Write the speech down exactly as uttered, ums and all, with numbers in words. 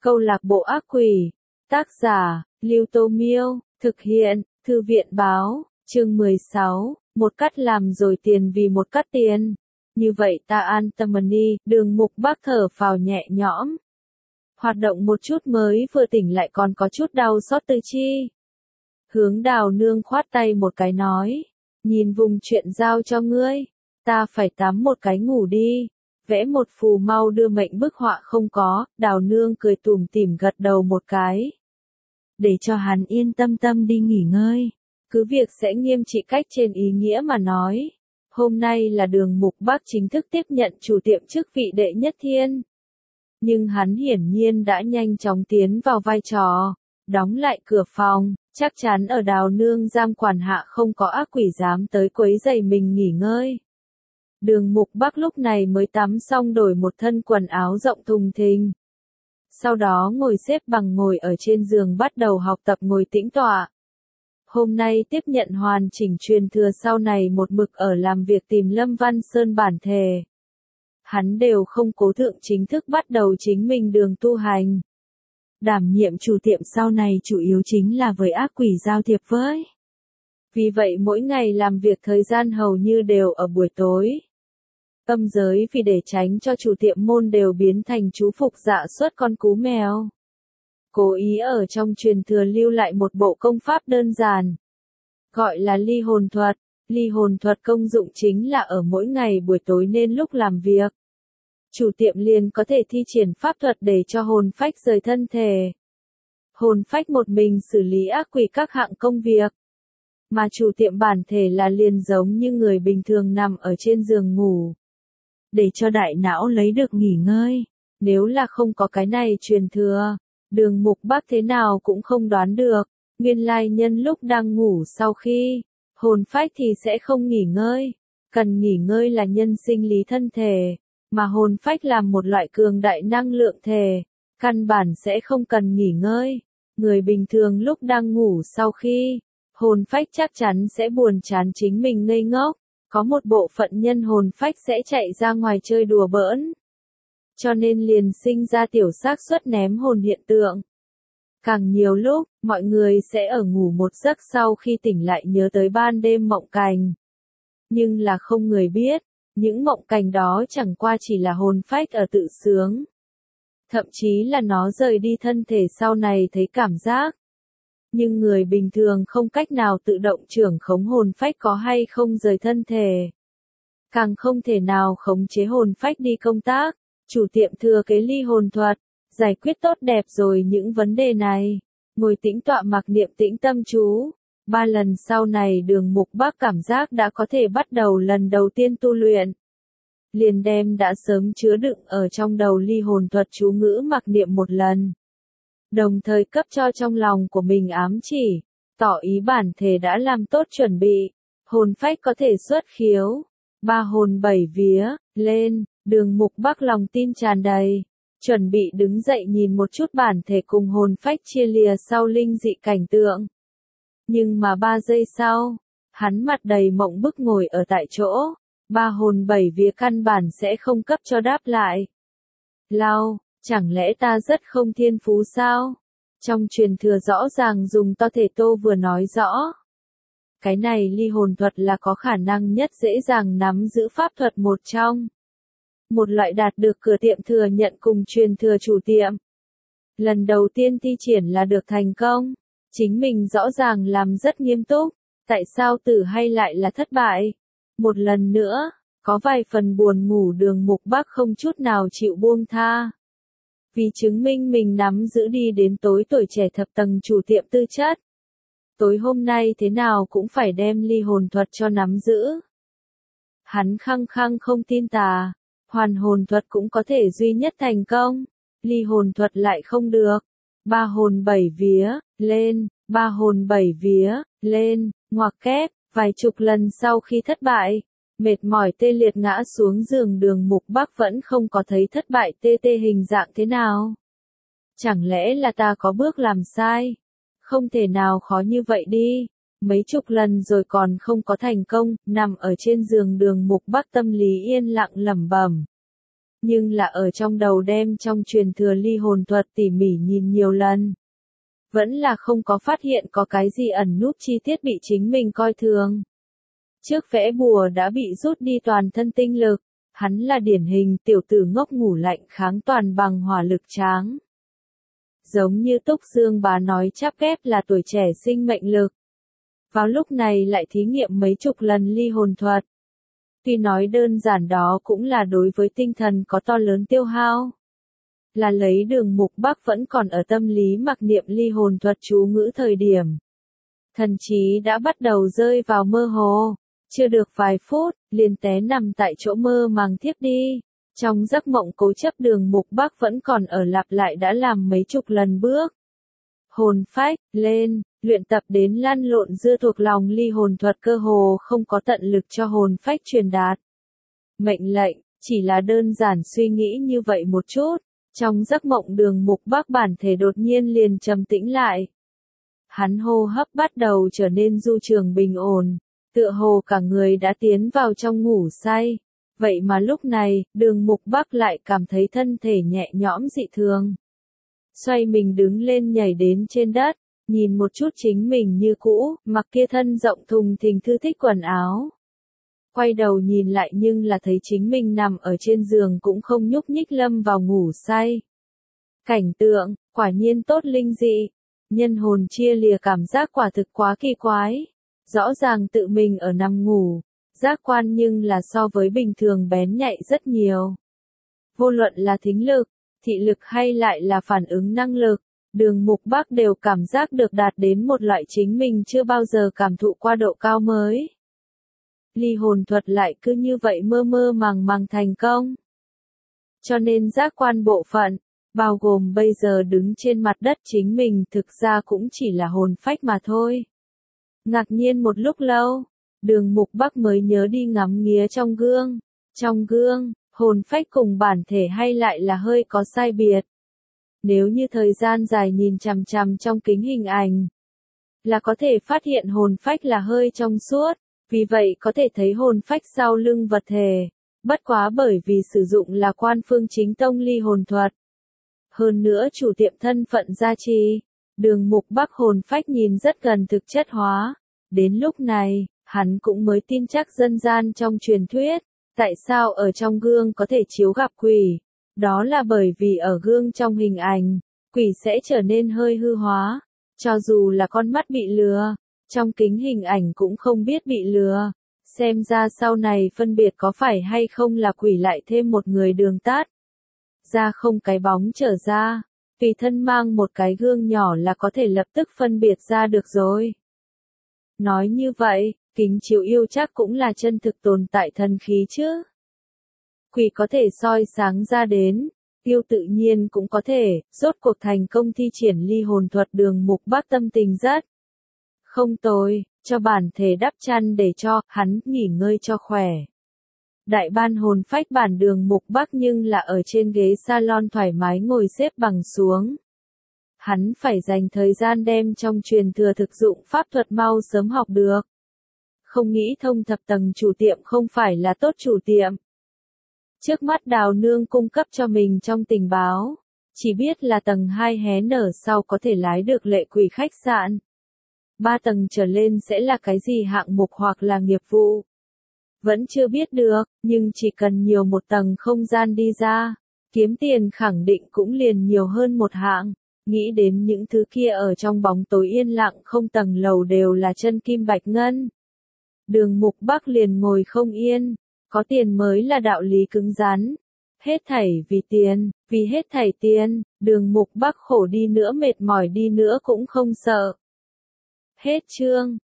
Câu lạc bộ ác quỷ. Tác giả, Lưu Tô Miêu. Thực hiện, Thư viện Báo. Chương mười sáu. Một cắt làm rồi tiền vì một cắt tiền. Như vậy ta an tâm đi, Đường Mục Bác thở phào nhẹ nhõm. Hoạt động một chút mới vừa tỉnh lại còn có chút đau xót tư chi. Hướng Đào Nương khoát tay một cái nói. Nhìn vùng chuyện giao cho ngươi. Ta phải tắm một cái ngủ đi. Vẽ một phù mau đưa mệnh bức họa không có, Đào Nương cười tủm tỉm gật đầu một cái. Để cho hắn yên tâm tâm đi nghỉ ngơi. Cứ việc sẽ nghiêm trị cách trên ý nghĩa mà nói. Hôm nay là Đường Mục Bác chính thức tiếp nhận chủ tiệm chức vị đệ nhất thiên. Nhưng hắn hiển nhiên đã nhanh chóng tiến vào vai trò. Đóng lại cửa phòng, chắc chắn ở Đào Nương giam quản hạ không có ác quỷ dám tới quấy rầy mình nghỉ ngơi. Đường Mục Bác lúc này mới tắm xong đổi một thân quần áo rộng thùng thình. Sau đó ngồi xếp bằng ngồi ở trên giường bắt đầu học tập ngồi tĩnh tọa. Hôm nay tiếp nhận hoàn chỉnh truyền thừa sau này một mực ở làm việc tìm Lâm Văn Sơn bản thề. Hắn đều không cố thượng chính thức bắt đầu chính mình đường tu hành. Đảm nhiệm chủ tiệm sau này chủ yếu chính là với ác quỷ giao thiệp với. Vì vậy mỗi ngày làm việc thời gian hầu như đều ở buổi tối. Âm giới vì để tránh cho chủ tiệm môn đều biến thành chú phục dạ xuất con cú mèo. Cố ý ở trong truyền thừa lưu lại một bộ công pháp đơn giản. Gọi là ly hồn thuật. Ly hồn thuật công dụng chính là ở mỗi ngày buổi tối nên lúc làm việc. Chủ tiệm liền có thể thi triển pháp thuật để cho hồn phách rời thân thể. Hồn phách một mình xử lý ác quỷ các hạng công việc. Mà chủ tiệm bản thể là liền giống như người bình thường nằm ở trên giường ngủ. Để cho đại não lấy được nghỉ ngơi. Nếu là không có cái này truyền thừa, Đường Mục Bác thế nào cũng không đoán được. Nguyên lai nhân lúc đang ngủ sau khi, hồn phách thì sẽ không nghỉ ngơi. Cần nghỉ ngơi là nhân sinh lý thân thể. Mà hồn phách là một loại cường đại năng lượng thể, căn bản sẽ không cần nghỉ ngơi. Người bình thường lúc đang ngủ sau khi, hồn phách chắc chắn sẽ buồn chán chính mình ngây ngốc, có một bộ phận nhân hồn phách sẽ chạy ra ngoài chơi đùa bỡn. Cho nên liền sinh ra tiểu xác suất ném hồn hiện tượng. Càng nhiều lúc, mọi người sẽ ở ngủ một giấc sau khi tỉnh lại nhớ tới ban đêm mộng cảnh. Nhưng là không người biết. Những mộng cảnh đó chẳng qua chỉ là hồn phách ở tự sướng. Thậm chí là nó rời đi thân thể sau này thấy cảm giác. Nhưng người bình thường không cách nào tự động trưởng khống hồn phách có hay không rời thân thể. Càng không thể nào khống chế hồn phách đi công tác. Chủ tiệm thừa kế ly hồn thuật, giải quyết tốt đẹp rồi những vấn đề này. Ngồi tĩnh tọa mặc niệm tĩnh tâm chú. Ba lần sau này Đường Mục Bác cảm giác đã có thể bắt đầu lần đầu tiên tu luyện. Liền đem đã sớm chứa đựng ở trong đầu ly hồn thuật chú ngữ mặc niệm một lần. Đồng thời cấp cho trong lòng của mình ám chỉ, tỏ ý bản thể đã làm tốt chuẩn bị. Hồn phách có thể xuất khiếu. Ba hồn bảy vía, lên, Đường Mục Bác lòng tin tràn đầy. Chuẩn bị đứng dậy nhìn một chút bản thể cùng hồn phách chia lìa sau linh dị cảnh tượng. Nhưng mà ba giây sau, hắn mặt đầy mộng bức ngồi ở tại chỗ, ba hồn bảy vía căn bản sẽ không cấp cho đáp lại. Lao, chẳng lẽ ta rất không thiên phú sao? Trong truyền thừa rõ ràng dùng to thể tô vừa nói rõ. Cái này ly hồn thuật là có khả năng nhất dễ dàng nắm giữ pháp thuật một trong. Một loại đạt được cửa tiệm thừa nhận cùng truyền thừa chủ tiệm. Lần đầu tiên thi triển là được thành công. Chính mình rõ ràng làm rất nghiêm túc, tại sao tử hay lại là thất bại? Một lần nữa, có vài phần buồn ngủ Đường Mục Bác không chút nào chịu buông tha. Vì chứng minh mình nắm giữ đi đến tối tuổi trẻ thập tầng chủ tiệm tư chất. Tối hôm nay thế nào cũng phải đem ly hồn thuật cho nắm giữ. Hắn khăng khăng không tin tà, hoàn hồn thuật cũng có thể duy nhất thành công, ly hồn thuật lại không được. Ba hồn bảy vía, lên, ba hồn bảy vía, lên, ngoặc kép, vài chục lần sau khi thất bại, mệt mỏi tê liệt ngã xuống giường Đường Mục Bác vẫn không có thấy thất bại tê tê hình dạng thế nào. Chẳng lẽ là ta có bước làm sai? Không thể nào khó như vậy đi. Mấy chục lần rồi còn không có thành công, nằm ở trên giường Đường Mục Bác tâm lý yên lặng lẩm bẩm. nhưng là ở trong đầu đem trong truyền thừa ly hồn thuật tỉ mỉ nhìn nhiều lần. Vẫn là không có phát hiện có cái gì ẩn núp chi tiết bị chính mình coi thường. Trước vẽ bùa đã bị rút đi toàn thân tinh lực, hắn là điển hình tiểu tử ngốc ngủ lạnh kháng toàn bằng hỏa lực tráng. Giống như Túc Dương bá nói chắp ghép là tuổi trẻ sinh mệnh lực. Vào lúc này lại thí nghiệm mấy chục lần ly hồn thuật. Tuy nói đơn giản đó cũng là đối với tinh thần có to lớn tiêu hao. Là lấy Đường Mục Bắc vẫn còn ở tâm lý mặc niệm ly hồn thuật chú ngữ thời điểm. Thần trí đã bắt đầu rơi vào mơ hồ, chưa được vài phút, liền té nằm tại chỗ mơ màng thiếp đi. Trong giấc mộng cố chấp Đường Mục Bắc vẫn còn ở lặp lại đã làm mấy chục lần bước. Hồn phách, lên, luyện tập đến lăn lộn dưa thuộc lòng ly hồn thuật cơ hồ không có tận lực cho hồn phách truyền đạt. Mệnh lệnh, chỉ là đơn giản suy nghĩ như vậy một chút, trong giấc mộng Đường Mục Bắc bản thể đột nhiên liền trầm tĩnh lại. Hắn hô hấp bắt đầu trở nên du trường bình ổn, tựa hồ cả người đã tiến vào trong ngủ say. Vậy mà lúc này, Đường Mục Bắc lại cảm thấy thân thể nhẹ nhõm dị thường. Xoay mình đứng lên nhảy đến trên đất, nhìn một chút chính mình như cũ, mặc kia thân rộng thùng thình thư thích quần áo. Quay đầu nhìn lại nhưng là thấy chính mình nằm ở trên giường cũng không nhúc nhích lâm vào ngủ say. Cảnh tượng, quả nhiên tốt linh dị, nhân hồn chia lìa cảm giác quả thực quá kỳ quái. Rõ ràng tự mình ở nằm ngủ, giác quan nhưng là so với bình thường bén nhạy rất nhiều. Vô luận là thính lực, thị lực hay lại là phản ứng năng lực, Đường Mục Bắc đều cảm giác được đạt đến một loại chính mình chưa bao giờ cảm thụ qua độ cao mới. Ly hồn thuật lại cứ như vậy mơ mơ màng màng thành công. Cho nên giác quan bộ phận, bao gồm bây giờ đứng trên mặt đất chính mình thực ra cũng chỉ là hồn phách mà thôi. Ngạc nhiên một lúc lâu, Đường Mục Bắc mới nhớ đi ngắm nghía trong gương. Trong gương, hồn phách cùng bản thể hay lại là hơi có sai biệt. Nếu như thời gian dài nhìn chằm chằm trong kính hình ảnh, là có thể phát hiện hồn phách là hơi trong suốt, vì vậy có thể thấy hồn phách sau lưng vật thể. Bất quá bởi vì sử dụng là Quan Phương Chính Tông ly hồn thuật. Hơn nữa chủ tiệm thân phận gia trì, Đường Mục Bắc hồn phách nhìn rất gần thực chất hóa. Đến lúc này, hắn cũng mới tin chắc dân gian trong truyền thuyết, tại sao ở trong gương có thể chiếu gặp quỷ. Đó là bởi vì ở gương trong hình ảnh, quỷ sẽ trở nên hơi hư hóa. Cho dù là con mắt bị lừa, trong kính hình ảnh cũng không biết bị lừa. Xem ra sau này phân biệt có phải hay không là quỷ lại thêm một người đường tát. Ra không cái bóng trở ra, tùy thân mang một cái gương nhỏ là có thể lập tức phân biệt ra được rồi. Nói như vậy, kính chiếu yêu chắc cũng là chân thực tồn tại thần khí chứ. Quỷ có thể soi sáng ra đến, yêu tự nhiên cũng có thể, rốt cuộc thành công thi triển ly hồn thuật Đường Mục Bắc tâm tình rất không tồi, cho bản thể đắp chăn để cho hắn nghỉ ngơi cho khỏe. Đại ban hồn phách bản Đường Mục Bắc nhưng là ở trên ghế salon thoải mái ngồi xếp bằng xuống. Hắn phải dành thời gian đem trong truyền thừa thực dụng pháp thuật mau sớm học được. Không nghĩ thông thập tầng chủ tiệm không phải là tốt chủ tiệm. Trước mắt Đào Nương cung cấp cho mình trong tình báo, chỉ biết là tầng hai hé nở sau có thể lái được lệ quỷ khách sạn. Ba tầng trở lên sẽ là cái gì hạng mục hoặc là nghiệp vụ. Vẫn chưa biết được, nhưng chỉ cần nhiều một tầng không gian đi ra, kiếm tiền khẳng định cũng liền nhiều hơn một hạng. Nghĩ đến những thứ kia ở trong bóng tối yên lặng không tầng lầu đều là chân kim bạch ngân. Đường Mục Bắc liền ngồi không yên, có tiền mới là đạo lý cứng rắn. Hết thảy vì tiền, vì hết thảy tiền, Đường Mục Bắc khổ đi nữa mệt mỏi đi nữa cũng không sợ. Hết chương.